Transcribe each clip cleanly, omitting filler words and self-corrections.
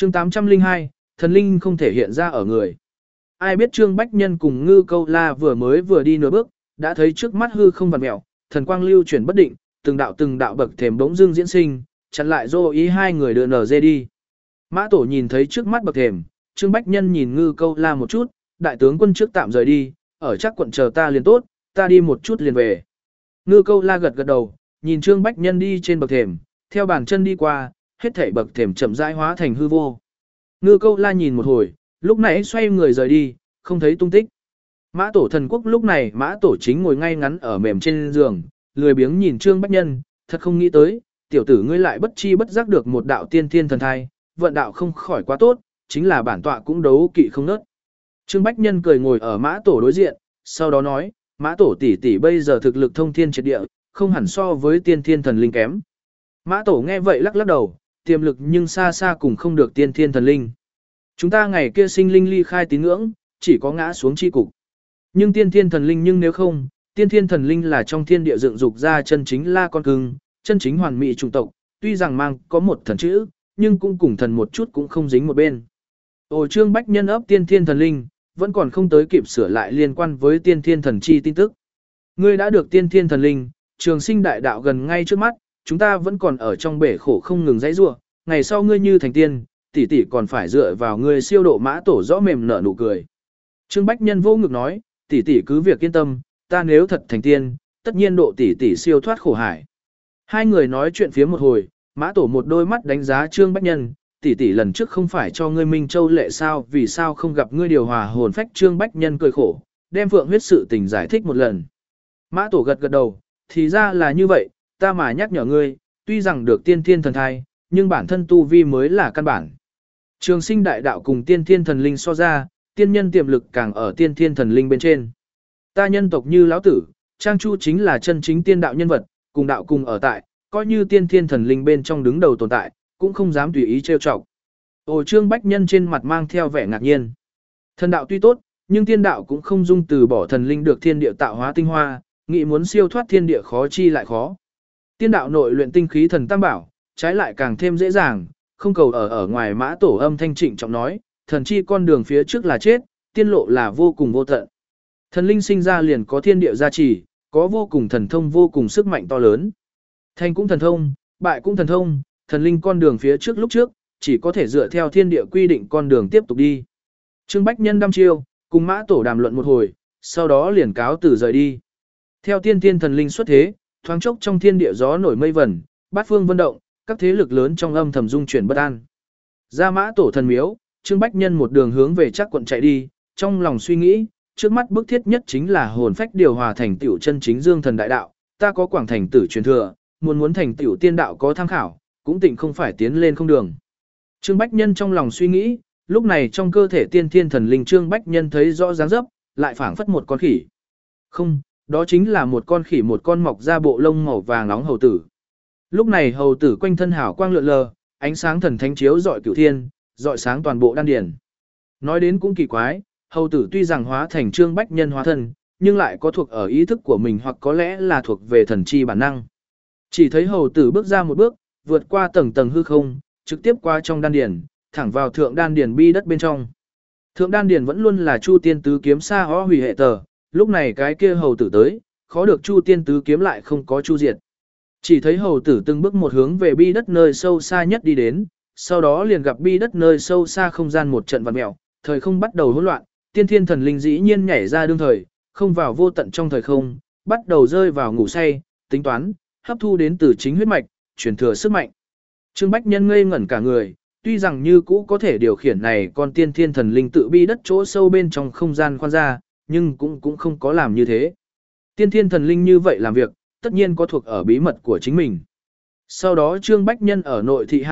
Chương 802, thần linh không thể hiện ra ở người. Ai biết Trương Bách Nhân cùng Ngư Câu La vừa đi nửa bước, đã thấy trước mắt hư không vặn mèo, thần quang lưu chuyển bất định, từng đạo bậc thềm bỗng dưng diễn sinh, chặn lại Dô Ý hai người đưa nở dê đi. Mã Tổ nhìn thấy trước mắt bậc thềm, Trương Bách Nhân nhìn Ngư Câu La một chút, đại tướng quân trước tạm rời đi, ở chắc quận chờ ta liền tốt, ta đi một chút liền về. Ngư Câu La gật đầu, nhìn Trương Bách Nhân đi trên bậc thềm, theo bàn chân đi qua, hết thảy bậc thềm chậm rãi hóa thành hư vô. Ngư Câu La nhìn một hồi, lúc nãy xoay người rời đi, không thấy tung tích. Mã Tổ thần quốc lúc này Mã Tổ chính ngồi ngay ngắn ở mềm trên giường, lười biếng nhìn Trương Bách Nhân, thật không nghĩ tới, tiểu tử ngươi lại bất chi bất giác được một đạo tiên thiên thần thai, vận đạo không khỏi quá tốt, chính là bản tọa cũng đấu kỵ không nớt. Trương Bách Nhân cười ngồi ở Mã Tổ đối diện, sau đó nói, Mã Tổ tỷ tỷ bây giờ thực lực thông thiên triệt địa, không hẳn so với tiên thiên thần linh kém. Mã Tổ nghe vậy lắc đầu, tiềm lực nhưng xa xa cùng không được tiên thiên thần linh. Chúng ta ngày kia sinh linh ly khai tín ngưỡng, chỉ có ngã xuống chi cục. Nhưng tiên thiên thần linh nhưng nếu không, tiên thiên thần linh là trong thiên địa dựng dục ra chân chính la con cưng, chân chính hoàn mỹ chủng tộc, tuy rằng mang có một thần chữ, nhưng cũng cùng thần một chút cũng không dính một bên. Trương Bách Nhân ấp tiên thiên thần linh, vẫn còn không tới kịp sửa lại liên quan với tiên thiên thần chi tin tức. Ngươi đã được tiên thiên thần linh, trường sinh đại đạo gần ngay trước mắt, chúng ta vẫn còn ở trong bể khổ không ngừng dãy rủa, ngày sau ngươi như thành tiên, tỷ tỷ còn phải dựa vào ngươi siêu độ. Mã Tổ rõ mềm nở nụ cười. Trương Bách Nhân vô ngực nói, tỷ tỷ cứ việc yên tâm, ta nếu thật thành tiên, tất nhiên độ tỷ tỷ siêu thoát khổ hải. Hai người nói chuyện phía một hồi, Mã Tổ một đôi mắt đánh giá Trương Bách Nhân, tỷ tỷ lần trước không phải cho ngươi Minh Châu lệ sao, vì sao không gặp ngươi điều hòa hồn phách. Trương Bách Nhân cười khổ, đem phượng huyết sự tình giải thích một lần. Mã Tổ gật đầu, thì ra là như vậy, ta mà nhắc nhở ngươi, tuy rằng được tiên thiên thần thai, nhưng bản thân tu vi mới là căn bản. Trường sinh đại đạo cùng tiên thiên thần linh so ra, tiên nhân tiềm lực càng ở tiên thiên thần linh bên trên. Ta nhân tộc như lão tử, Trang Chu chính là chân chính tiên đạo nhân vật, cùng đạo cùng ở tại, coi như tiên thiên thần linh bên trong đứng đầu tồn tại, cũng không dám tùy ý trêu chọc. Trương Bách Nhân trên mặt mang theo vẻ ngạc nhiên. Thần đạo tuy tốt, nhưng tiên đạo cũng không dung từ bỏ thần linh được thiên địa tạo hóa tinh hoa, nghĩ muốn siêu thoát thiên địa khó chi lại khó. Tiên đạo nội luyện tinh khí thần tam bảo, trái lại càng thêm dễ dàng, không cầu ở ngoài. Mã Tổ âm thanh trịnh trọng nói, thần chi con đường phía trước là chết, tiên lộ là vô cùng vô tận. Thần linh sinh ra liền có thiên địa gia trì, có vô cùng thần thông, vô cùng sức mạnh to lớn. Thành cũng thần thông, bại cũng thần thông, thần linh con đường phía trước lúc trước, chỉ có thể dựa theo thiên địa quy định con đường tiếp tục đi. Trương Bách Nhân đăm chiêu, cùng Mã Tổ đàm luận một hồi, sau đó liền cáo từ rời đi. Theo tiên thiên thần linh xuất thế, thoáng chốc trong thiên địa gió nổi mây vẩn, bát phương vân động, các thế lực lớn trong âm thầm dung chuyển bất an. Ra Mã Tổ thần miếu, Trương Bách Nhân một đường hướng về chắc quận chạy đi, trong lòng suy nghĩ, trước mắt bức thiết nhất chính là hồn phách điều hòa thành tiểu chân chính dương thần đại đạo, ta có quảng thành tử truyền thừa, muốn thành tiểu tiên đạo có tham khảo, cũng tịnh không phải tiến lên không đường. Trương Bách Nhân trong lòng suy nghĩ, lúc này trong cơ thể tiên thiên thần linh Trương Bách Nhân thấy rõ dáng dấp, lại phảng phất một con khỉ. Không, đó chính là một con khỉ, một con mọc ra bộ lông màu vàng nóng hầu tử. Lúc này hầu tử quanh thân hào quang lượn lờ, ánh sáng thần thánh chiếu rọi cửu thiên, rọi sáng toàn bộ đan điển. Nói đến cũng kỳ quái, hầu tử tuy rằng hóa thành Trương Bách Nhân hóa thân, nhưng lại có thuộc ở ý thức của mình, hoặc có lẽ là thuộc về thần chi bản năng. Chỉ thấy hầu tử bước ra một bước, vượt qua tầng tầng hư không, trực tiếp qua trong đan điển, thẳng vào thượng đan điển bi đất bên trong. Thượng đan điển vẫn luôn là Chu Tiên Tứ Kiếm xa ho hủy hệ tờ, lúc này cái kia hầu tử tới, khó được Chu Tiên Tứ Kiếm lại không có chu diệt. Chỉ thấy hầu tử từng bước một hướng về bi đất nơi sâu xa nhất đi đến, sau đó liền gặp bi đất nơi sâu xa không gian một trận vặn mèo, thời không bắt đầu hỗn loạn, tiên thiên thần linh dĩ nhiên nhảy ra đương thời, không vào vô tận trong thời không, bắt đầu rơi vào ngủ say, tính toán, hấp thu đến từ chính huyết mạch, truyền thừa sức mạnh. Trương Bách Nhân ngây ngẩn cả người, tuy rằng như cũ có thể điều khiển này con tiên thiên thần linh tự bi đất chỗ sâu bên trong không gian khoan ra, nhưng cũng không có làm như thế. Tiên thiên thần linh như vậy làm việc, tất nhiên có thuộc ở bí mật của chính mình. Sau đó Trương Bách Nhân ở nội thị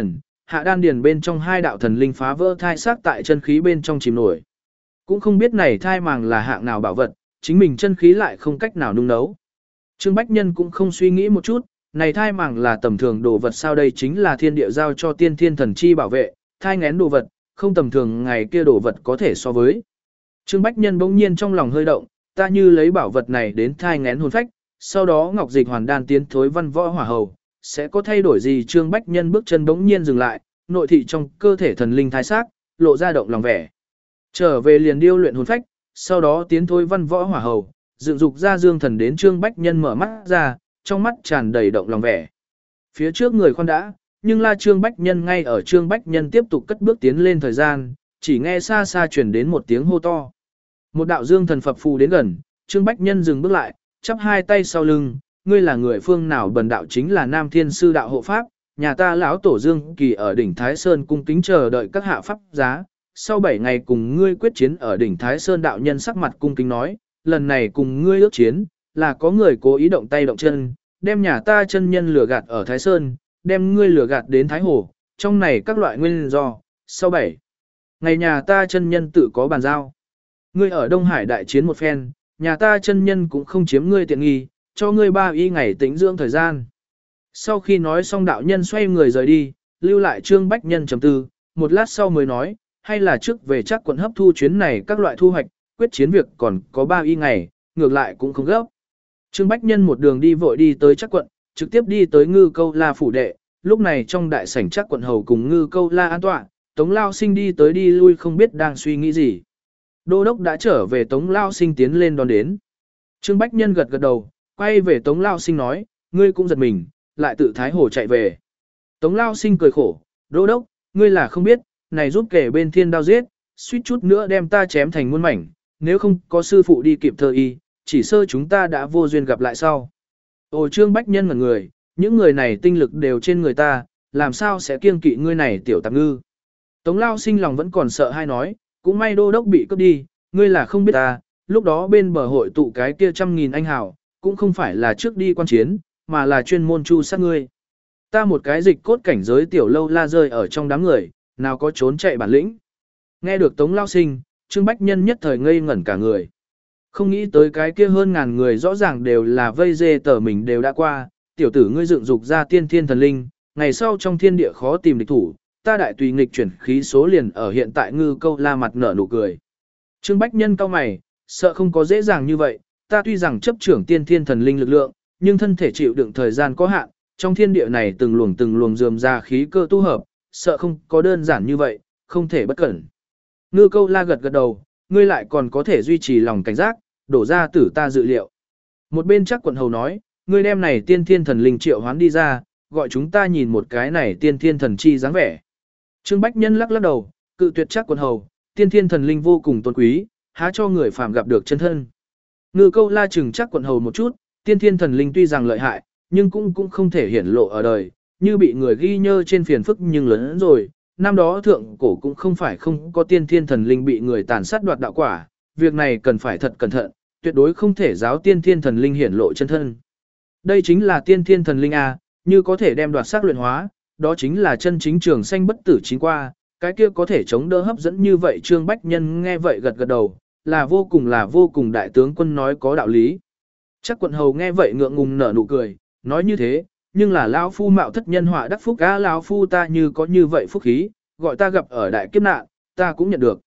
hạ đan điền bên trong hai đạo thần linh phá vỡ thai xác tại chân khí bên trong chìm nổi. Cũng không biết này thai màng là hạng nào bảo vật, chính mình chân khí lại không cách nào nung nấu. Trương Bách Nhân cũng không suy nghĩ một chút, này thai màng là tầm thường đồ vật sao, đây chính là thiên địa giao cho tiên thiên thần chi bảo vệ, thai ngén đồ vật, không tầm thường ngày kia đồ vật có thể so với. Trương Bách Nhân bỗng nhiên trong lòng hơi động, ta như lấy bảo vật này đến thai ngén hồn phách, sau đó ngọc dịch hoàn đan tiến thối văn võ hỏa hầu, sẽ có thay đổi gì? Trương Bách Nhân bước chân bỗng nhiên dừng lại, nội thị trong cơ thể thần linh thái xác, lộ ra động lòng vẻ. Trở về liền điêu luyện hồn phách, sau đó tiến thôi văn võ hỏa hầu, dựng dục ra dương thần đến Trương Bách Nhân mở mắt ra, trong mắt tràn đầy động lòng vẻ. Phía trước người khoan đã, nhưng la Trương Bách Nhân ngay ở Trương Bách Nhân tiếp tục cất bước tiến lên thời gian, chỉ nghe xa xa truyền đến một tiếng hô to. Một đạo dương thần phập phù đến gần, Trương Bách Nhân dừng bước lại, chắp hai tay sau lưng, ngươi là người phương nào? Bần đạo chính là Nam Thiên Sư đạo hộ pháp, nhà ta lão tổ Dương Kỳ ở đỉnh Thái Sơn cung kính chờ đợi các hạ pháp giá. Sau 7 ngày cùng ngươi quyết chiến ở đỉnh Thái Sơn, đạo nhân sắc mặt cung kính nói, lần này cùng ngươi ước chiến, là có người cố ý động tay động chân, đem nhà ta chân nhân lừa gạt ở Thái Sơn, đem ngươi lừa gạt đến Thái Hồ, trong này các loại nguyên do, sau 7 ngày nhà ta chân nhân tự có bàn giao. Ngươi ở Đông Hải đại chiến một phen, nhà ta chân nhân cũng không chiếm ngươi tiện nghi, cho ngươi 3 y ngày tĩnh dưỡng thời gian. Sau khi nói xong đạo nhân xoay người rời đi, lưu lại Trương Bách Nhân trầm tư, một lát sau mới nói, hay là trước về chắc quận hấp thu chuyến này các loại thu hoạch, quyết chiến việc còn có 3 y ngày, ngược lại cũng không gấp. Trương Bách Nhân một đường đi vội đi tới chắc quận, trực tiếp đi tới Ngư Câu La phủ đệ, lúc này trong đại sảnh chắc quận hầu cùng Ngư Câu La an tọa, Tống Lao Sinh đi tới đi lui không biết đang suy nghĩ gì. Đô đốc đã trở về, Tống Lao Sinh tiến lên đón đến. Trương Bách Nhân gật gật đầu, quay về Tống Lao Sinh nói, ngươi cũng giật mình, lại tự Thái Hồ chạy về. Tống Lao Sinh cười khổ, đô đốc, ngươi là không biết, này giúp kể bên thiên đao giết, suýt chút nữa đem ta chém thành muôn mảnh, nếu không có sư phụ đi kịp thơ y, chỉ sơ chúng ta đã vô duyên gặp lại sau. Ồ, Trương Bách Nhân ngẩn người, những người này tinh lực đều trên người ta, làm sao sẽ kiêng kỵ ngươi này tiểu tạp ngư. Tống Lao Sinh lòng vẫn còn sợ hay nói, cũng may đô đốc bị cướp đi, ngươi là không biết ta, lúc đó bên bờ hội tụ cái kia 100.000 anh hào, cũng không phải là trước đi quan chiến, mà là chuyên môn chu sát ngươi. Ta một cái dịch cốt cảnh giới tiểu lâu la rơi ở trong đám người, nào có trốn chạy bản lĩnh. Nghe được Tống Lao Sinh, Trương Bách Nhân nhất thời ngây ngẩn cả người. Không nghĩ tới cái kia hơn ngàn người rõ ràng đều là vây dê tờ mình đều đã qua, tiểu tử ngươi dựng dục ra tiên thiên thần linh, ngày sau trong thiên địa khó tìm địch thủ, ta đại tùy nghịch chuyển khí số liền ở hiện tại Ngư Câu La mặt nở nụ cười. Trương Bách Nhân cau mày, sợ không có dễ dàng như vậy, ta tuy rằng chấp trưởng tiên thiên thần linh lực lượng, nhưng thân thể chịu đựng thời gian có hạn, trong thiên địa này từng luồng rườm ra khí cơ tu hợp, sợ không có đơn giản như vậy, không thể bất cẩn. Ngư Câu La gật gật đầu, ngươi lại còn có thể duy trì lòng cảnh giác, đổ ra tử ta dự liệu. Một bên chắc quận hầu nói, ngươi đem này tiên thiên thần linh triệu hoán đi ra, gọi chúng ta nhìn một cái này tiên thiên thần chi dáng vẻ. Trương Bách Nhân lắc lắc đầu, cự tuyệt chắc quận hầu, tiên thiên thần linh vô cùng tôn quý, há cho người phàm gặp được chân thân. Ngư Câu La chừng chắc quận hầu một chút, tiên thiên thần linh tuy rằng lợi hại, nhưng cũng không thể hiển lộ ở đời, như bị người ghi nhớ trên phiền phức nhưng lớn hơn rồi. Năm đó thượng cổ cũng không phải không có tiên thiên thần linh bị người tàn sát đoạt đạo quả, việc này cần phải thật cẩn thận, tuyệt đối không thể giáo tiên thiên thần linh hiển lộ chân thân. Đây chính là tiên thiên thần linh A, như có thể đem đoạt xác luyện hóa, đó chính là chân chính trường sanh bất tử chính qua, cái kia có thể chống đỡ hấp dẫn như vậy. Trương Bách Nhân nghe vậy gật gật đầu, là vô cùng đại tướng quân nói có đạo lý. Chắc quận hầu nghe vậy ngượng ngùng nở nụ cười, nói như thế, nhưng là lão phu mạo thất nhân họa đắc phúc á, lão phu ta như có như vậy phúc khí, gọi ta gặp ở đại kiếp nạn, ta cũng nhận được.